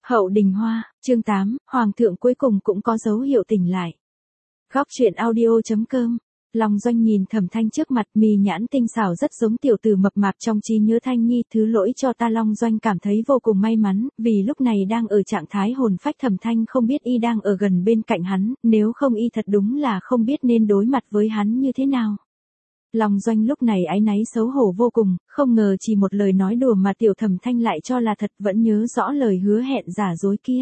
Hậu Đình Hoa, chương 8, Hoàng thượng cuối cùng cũng có dấu hiệu tỉnh lại. Góc truyện audio.com. Long Doanh nhìn Thẩm Thanh trước mặt, mì nhãn tinh xảo rất giống tiểu tử mập mạp trong trí nhớ. Thanh nhi, thứ lỗi cho ta. Long Doanh cảm thấy vô cùng may mắn, vì lúc này đang ở trạng thái hồn phách. Thẩm Thanh không biết y đang ở gần bên cạnh hắn, nếu không y thật đúng là không biết nên đối mặt với hắn như thế nào. Long Doanh lúc này áy náy xấu hổ vô cùng, không ngờ chỉ một lời nói đùa mà tiểu Thẩm Thanh lại cho là thật, vẫn nhớ rõ lời hứa hẹn giả dối kia.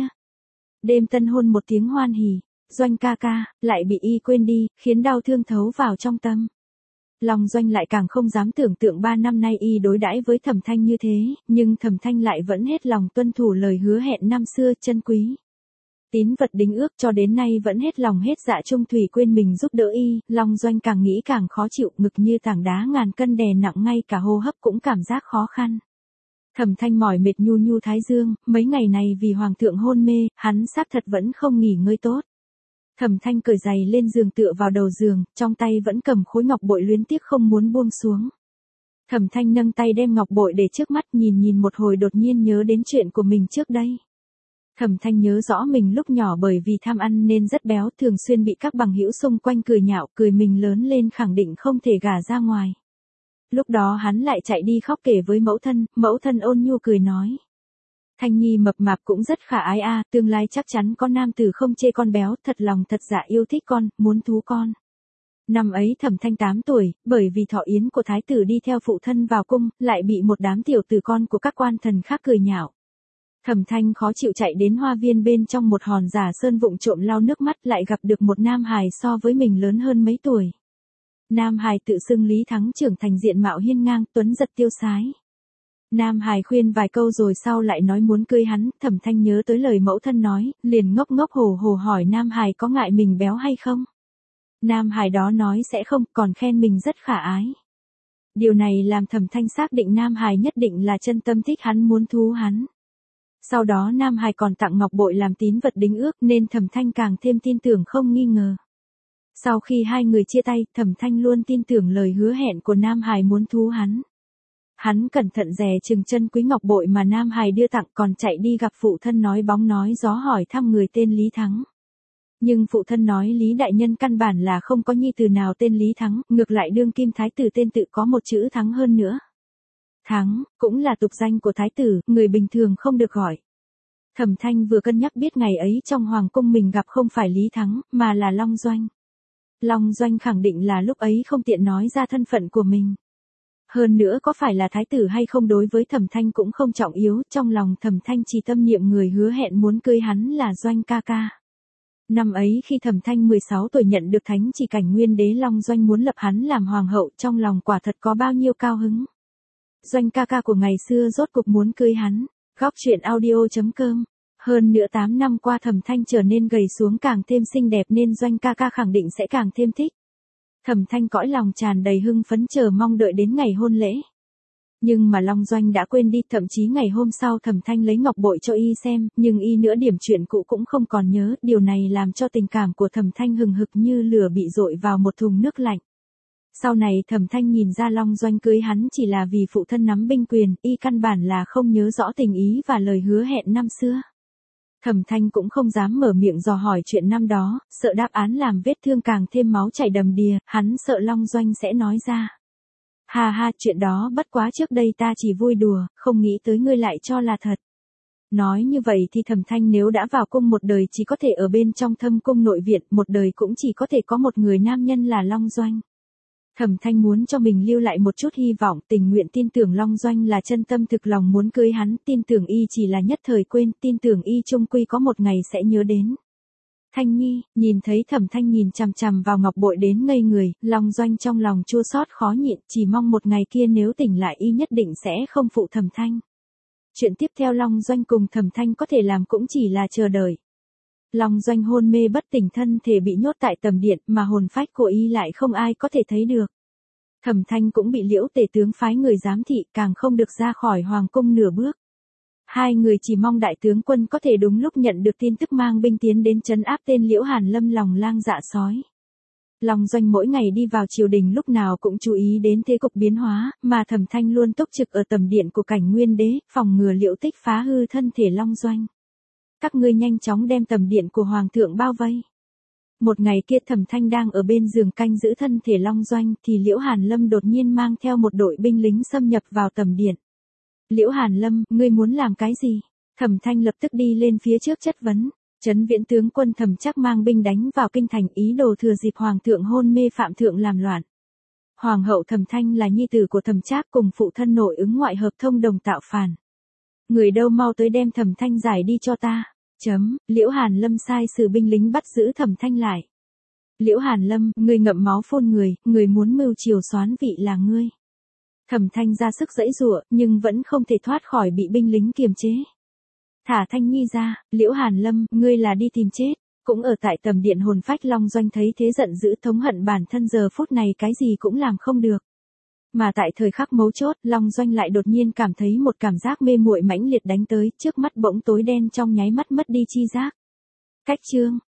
Đêm tân hôn một tiếng hoan hỉ, Doanh ca ca, lại bị y quên đi, khiến đau thương thấu vào trong tâm. Long Doanh lại càng không dám tưởng tượng 3 năm nay y đối đãi với Thẩm Thanh như thế, nhưng Thẩm Thanh lại vẫn hết lòng tuân thủ lời hứa hẹn năm xưa chân quý. Tín vật đính ước cho đến nay vẫn hết lòng hết dạ trung thủy quên mình giúp đỡ y. Long Doanh càng nghĩ càng khó chịu, ngực như tảng đá ngàn cân đè nặng, ngay cả hô hấp cũng cảm giác khó khăn. Thẩm Thanh mỏi mệt nhu nhu thái dương, mấy ngày này vì hoàng thượng hôn mê, hắn xác thật vẫn không nghỉ ngơi tốt. Thẩm Thanh cởi giày lên giường tựa vào đầu giường, trong tay vẫn cầm khối ngọc bội luyến tiếc không muốn buông xuống. Thẩm Thanh nâng tay đem ngọc bội để trước mắt, nhìn một hồi đột nhiên nhớ đến chuyện của mình trước đây. Thẩm Thanh nhớ rõ mình lúc nhỏ bởi vì tham ăn nên rất béo, thường xuyên bị các bằng hữu xung quanh cười nhạo, cười mình lớn lên khẳng định không thể gả ra ngoài. Lúc đó hắn lại chạy đi khóc kể với mẫu thân ôn nhu cười nói. Thanh nhi mập mạp cũng rất khả ái a, tương lai chắc chắn con nam tử không chê con béo, thật lòng thật dạ yêu thích con, muốn thú con. Năm ấy Thẩm Thanh 8 tuổi, bởi vì thọ yến của thái tử đi theo phụ thân vào cung, lại bị một đám tiểu tử con của các quan thần khác cười nhạo. Thẩm Thanh khó chịu chạy đến hoa viên bên trong một hòn giả sơn vụng trộm lau nước mắt, lại gặp được một nam hài so với mình lớn hơn mấy tuổi. Nam hài tự xưng Lý Thắng, trưởng thành, diện mạo hiên ngang, tuấn giật tiêu sái. Nam hài khuyên vài câu rồi sau lại nói muốn cưới hắn. Thẩm Thanh nhớ tới lời mẫu thân nói, liền ngốc ngốc hổ hổ hỏi nam hài có ngại mình béo hay không. Nam hài đó nói sẽ không, còn khen mình rất khả ái. Điều này làm Thẩm Thanh xác định nam hài nhất định là chân tâm thích hắn, muốn thú hắn. Sau đó nam hài còn tặng ngọc bội làm tín vật đính ước, nên Thẩm Thanh càng thêm tin tưởng không nghi ngờ. Sau khi hai người chia tay, Thẩm Thanh luôn tin tưởng lời hứa hẹn của nam hài muốn thú hắn. Hắn cẩn thận dè chừng chân quý ngọc bội mà nam hài đưa tặng, còn chạy đi gặp phụ thân nói bóng nói gió hỏi thăm người tên Lý Thắng. Nhưng phụ thân nói Lý đại nhân căn bản là không có nhi tử nào tên Lý Thắng, ngược lại đương kim thái tử tên tự có một chữ Thắng hơn nữa. Thắng, cũng là tục danh của thái tử, người bình thường không được gọi. Thẩm Thanh vừa cân nhắc biết ngày ấy trong hoàng cung mình gặp không phải Lý Thắng, mà là Long Doanh. Long Doanh khẳng định là lúc ấy không tiện nói ra thân phận của mình. Hơn nữa có phải là thái tử hay không đối với Thẩm Thanh cũng không trọng yếu, trong lòng Thẩm Thanh chỉ tâm niệm người hứa hẹn muốn cưới hắn là Doanh ca ca. Năm ấy khi Thẩm Thanh 16 tuổi nhận được thánh chỉ cảnh nguyên đế, Long Doanh muốn lập hắn làm hoàng hậu, trong lòng quả thật có bao nhiêu cao hứng. Doanh ca ca của ngày xưa rốt cục muốn cưới hắn. Góc truyện audio.com. Hơn nữa 8 năm qua Thẩm Thanh trở nên gầy xuống càng thêm xinh đẹp nên Doanh ca ca khẳng định sẽ càng thêm thích. Thẩm Thanh cõi lòng tràn đầy hưng phấn chờ mong đợi đến ngày hôn lễ. Nhưng mà Long Doanh đã quên đi, thậm chí ngày hôm sau Thẩm Thanh lấy ngọc bội cho y xem, nhưng y nửa điểm chuyện cũ cũng không còn nhớ, điều này làm cho tình cảm của Thẩm Thanh hừng hực như lửa bị dội vào một thùng nước lạnh. Sau này Thẩm Thanh nhìn ra Long Doanh cưới hắn chỉ là vì phụ thân nắm binh quyền, y căn bản là không nhớ rõ tình ý và lời hứa hẹn năm xưa. Thẩm Thanh cũng không dám mở miệng dò hỏi chuyện năm đó, sợ đáp án làm vết thương càng thêm máu chảy đầm đìa, hắn sợ Long Doanh sẽ nói ra. Ha ha, chuyện đó bất quá trước đây ta chỉ vui đùa, không nghĩ tới ngươi lại cho là thật. Nói như vậy thì Thẩm Thanh nếu đã vào cung một đời chỉ có thể ở bên trong thâm cung nội viện, một đời cũng chỉ có thể có một người nam nhân là Long Doanh. Thẩm Thanh muốn cho mình lưu lại một chút hy vọng, tình nguyện tin tưởng Long Doanh là chân tâm thực lòng muốn cưới hắn, tin tưởng y chỉ là nhất thời quên, tin tưởng y chung quy có một ngày sẽ nhớ đến. Thanh nhi, nhìn thấy Thẩm Thanh nhìn chằm chằm vào ngọc bội đến ngây người, Long Doanh trong lòng chua xót khó nhịn, chỉ mong một ngày kia nếu tỉnh lại y nhất định sẽ không phụ Thẩm Thanh. Chuyện tiếp theo Long Doanh cùng Thẩm Thanh có thể làm cũng chỉ là chờ đợi. Long Doanh hôn mê bất tỉnh, thân thể bị nhốt tại tầm điện, mà hồn phách của y lại không ai có thể thấy được. Thẩm Thanh cũng bị Liễu tể tướng phái người giám thị, càng không được ra khỏi hoàng cung nửa bước. Hai người chỉ mong đại tướng quân có thể đúng lúc nhận được tin tức mang binh tiến đến trấn áp tên Liễu Hàn Lâm lòng lang dạ sói. Long Doanh mỗi ngày đi vào triều đình lúc nào cũng chú ý đến thế cục biến hóa, mà Thẩm Thanh luôn túc trực ở tầm điện của cảnh nguyên đế, phòng ngừa Liễu Tích phá hư thân thể Long Doanh. các ngươi nhanh chóng đem tầm điện của hoàng thượng bao vây. Một ngày kia Thẩm Thanh đang ở bên giường canh giữ thân thể Long Doanh thì Liễu Hàn Lâm đột nhiên mang theo một đội binh lính xâm nhập vào tầm điện. Liễu Hàn Lâm, ngươi muốn làm cái gì? Thẩm Thanh lập tức đi lên phía trước chất vấn. Trấn Viễn tướng quân Thẩm Trác mang binh đánh vào kinh thành, ý đồ thừa dịp hoàng thượng hôn mê phạm thượng làm loạn. Hoàng hậu Thẩm Thanh là nhi tử của Thẩm Trác, cùng phụ thân nội ứng ngoại hợp thông đồng tạo phản. Người đâu mau tới đem Thẩm Thanh giải đi cho ta. Liễu Hàn Lâm sai sử binh lính bắt giữ Thẩm Thanh lại. Liễu Hàn Lâm, ngươi ngậm máu phun người muốn mưu triều soán vị là ngươi. Thẩm Thanh ra sức giãy giụa, nhưng vẫn không thể thoát khỏi bị binh lính kiềm chế. Thả Thanh Nhi ra, Liễu Hàn Lâm, ngươi là đi tìm chết. Cũng ở tại tầm điện hồn phách Long Doanh thấy thế giận dữ, thống hận bản thân giờ phút này cái gì cũng làm không được. Mà tại thời khắc mấu chốt, Long Doanh lại đột nhiên cảm thấy một cảm giác mê muội mãnh liệt đánh tới, trước mắt bỗng tối đen trong nháy mắt mất đi chi giác. Cách chương